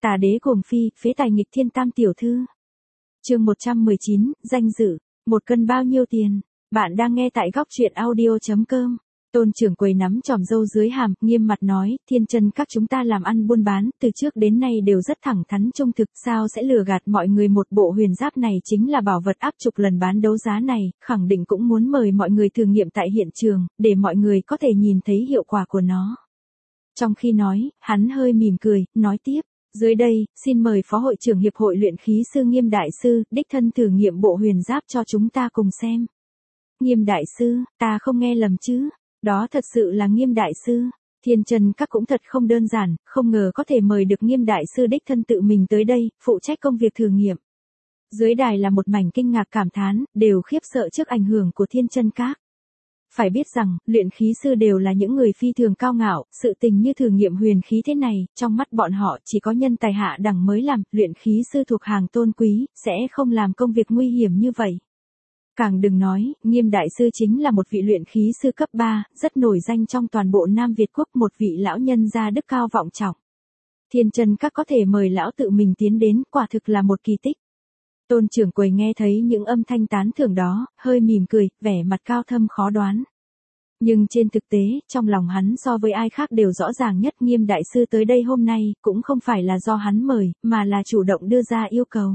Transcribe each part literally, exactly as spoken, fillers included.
Tà đế cuồng phi, phế tài nghịch thiên tam tiểu thư. Chương một trăm mười chín, danh dự, một cân bao nhiêu tiền? Bạn đang nghe tại góc truyện audio chấm com. Tôn trưởng quầy nắm chòm râu dưới hàm, nghiêm mặt nói, Thiên Chân các chúng ta làm ăn buôn bán, từ trước đến nay đều rất thẳng thắn trung thực, sao sẽ lừa gạt mọi người? Một bộ huyền giáp này chính là bảo vật áp chục lần bán đấu giá này, khẳng định cũng muốn mời mọi người thử nghiệm tại hiện trường, để mọi người có thể nhìn thấy hiệu quả của nó. Trong khi nói, hắn hơi mỉm cười, nói tiếp. Dưới đây, xin mời Phó Hội trưởng Hiệp hội Luyện khí sư Nghiêm Đại Sư, đích thân thử nghiệm bộ huyền giáp cho chúng ta cùng xem. Nghiêm Đại Sư, ta không nghe lầm chứ? Đó thật sự là Nghiêm Đại Sư. Thiên Chân các cũng thật không đơn giản, không ngờ có thể mời được Nghiêm Đại Sư đích thân tự mình tới đây, phụ trách công việc thử nghiệm. Dưới đài là một mảnh kinh ngạc cảm thán, đều khiếp sợ trước ảnh hưởng của Thiên Chân các. Phải biết rằng, luyện khí sư đều là những người phi thường cao ngạo, sự tình như thử nghiệm huyền khí thế này, trong mắt bọn họ chỉ có nhân tài hạ đẳng mới làm, luyện khí sư thuộc hàng tôn quý, sẽ không làm công việc nguy hiểm như vậy. Càng đừng nói, Nghiêm Đại Sư chính là một vị luyện khí sư cấp ba, rất nổi danh trong toàn bộ Nam Việt quốc, một vị lão nhân gia đức cao vọng trọng. Thiên Chân các có thể mời lão tự mình tiến đến, quả thực là một kỳ tích. Tôn trưởng quầy nghe thấy những âm thanh tán thưởng đó, hơi mỉm cười, vẻ mặt cao thâm khó đoán. Nhưng trên thực tế, trong lòng hắn so với ai khác đều rõ ràng nhất, Nghiêm Đại Sư tới đây hôm nay, cũng không phải là do hắn mời, mà là chủ động đưa ra yêu cầu.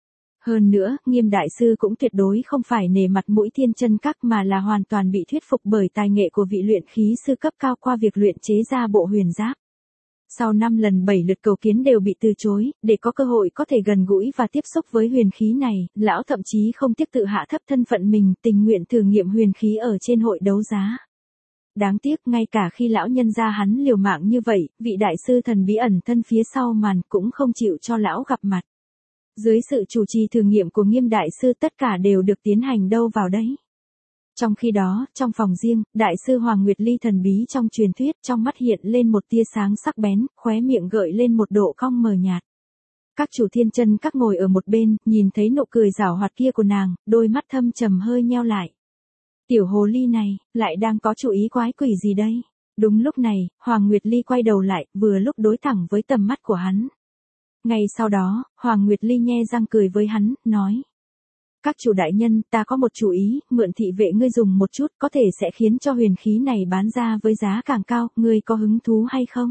Hơn nữa, Nghiêm Đại Sư cũng tuyệt đối không phải nể mặt mũi Thiên Chân các mà là hoàn toàn bị thuyết phục bởi tài nghệ của vị luyện khí sư cấp cao qua việc luyện chế ra bộ huyền giáp. Sau năm lần bảy lượt cầu kiến đều bị từ chối, để có cơ hội có thể gần gũi và tiếp xúc với huyền khí này, lão thậm chí không tiếc tự hạ thấp thân phận mình, tình nguyện thử nghiệm huyền khí ở trên hội đấu giá. Đáng tiếc ngay cả khi lão nhân gia hắn liều mạng như vậy, vị đại sư thần bí ẩn thân phía sau màn cũng không chịu cho lão gặp mặt. Dưới sự chủ trì thử nghiệm của Nghiêm Đại Sư tất cả đều được tiến hành đâu vào đấy. Trong khi đó, trong phòng riêng, Đại sư Hoàng Nguyệt Ly thần bí trong truyền thuyết, trong mắt hiện lên một tia sáng sắc bén, khóe miệng gợi lên một độ cong mờ nhạt. Các chủ Thiên Chân các ngồi ở một bên, nhìn thấy nụ cười giảo hoạt kia của nàng, đôi mắt thâm trầm hơi nheo lại. Tiểu hồ ly này, lại đang có chủ ý quái quỷ gì đây? Đúng lúc này, Hoàng Nguyệt Ly quay đầu lại, vừa lúc đối thẳng với tầm mắt của hắn. Ngay sau đó, Hoàng Nguyệt Ly nhe răng cười với hắn, nói. Các chủ đại nhân, ta có một chủ ý, mượn thị vệ ngươi dùng một chút, có thể sẽ khiến cho huyền khí này bán ra với giá càng cao, ngươi có hứng thú hay không?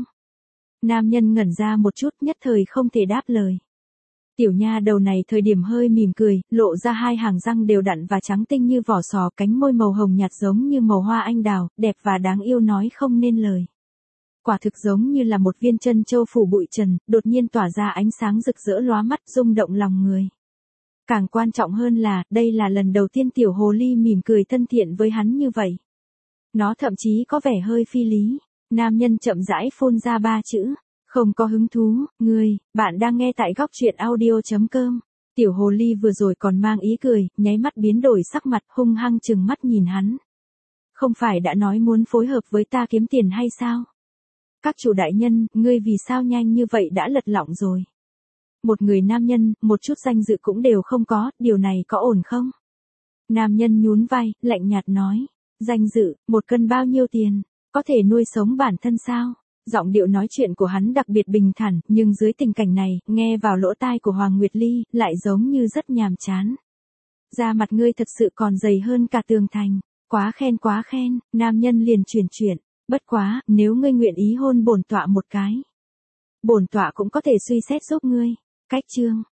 Nam nhân ngẩn ra một chút, nhất thời không thể đáp lời. Tiểu nha đầu này thời điểm hơi mỉm cười, lộ ra hai hàng răng đều đặn và trắng tinh như vỏ sò, cánh môi màu hồng nhạt giống như màu hoa anh đào, đẹp và đáng yêu nói không nên lời. Quả thực giống như là một viên chân châu phủ bụi trần, đột nhiên tỏa ra ánh sáng rực rỡ lóa mắt, rung động lòng người. Càng quan trọng hơn là, đây là lần đầu tiên tiểu hồ ly mỉm cười thân thiện với hắn như vậy. Nó thậm chí có vẻ hơi phi lý. Nam nhân chậm rãi phun ra ba chữ. Không có hứng thú, ngươi, bạn đang nghe tại góc truyện audio chấm com. Tiểu hồ ly vừa rồi còn mang ý cười, nháy mắt biến đổi sắc mặt, hung hăng trừng mắt nhìn hắn. Không phải đã nói muốn phối hợp với ta kiếm tiền hay sao? Các chủ đại nhân, ngươi vì sao nhanh như vậy đã lật lọng rồi? Một người nam nhân, một chút danh dự cũng đều không có, điều này có ổn không? Nam nhân nhún vai, lạnh nhạt nói. Danh dự, một cân bao nhiêu tiền? Có thể nuôi sống bản thân sao? Giọng điệu nói chuyện của hắn đặc biệt bình thản, nhưng dưới tình cảnh này, nghe vào lỗ tai của Hoàng Nguyệt Ly, lại giống như rất nhàm chán. Da mặt ngươi thật sự còn dày hơn cả tường thành. Quá khen quá khen, nam nhân liền chuyển chuyển. Bất quá, nếu ngươi nguyện ý hôn bổn tọa một cái, bổn tọa cũng có thể suy xét giúp ngươi. Cách chương.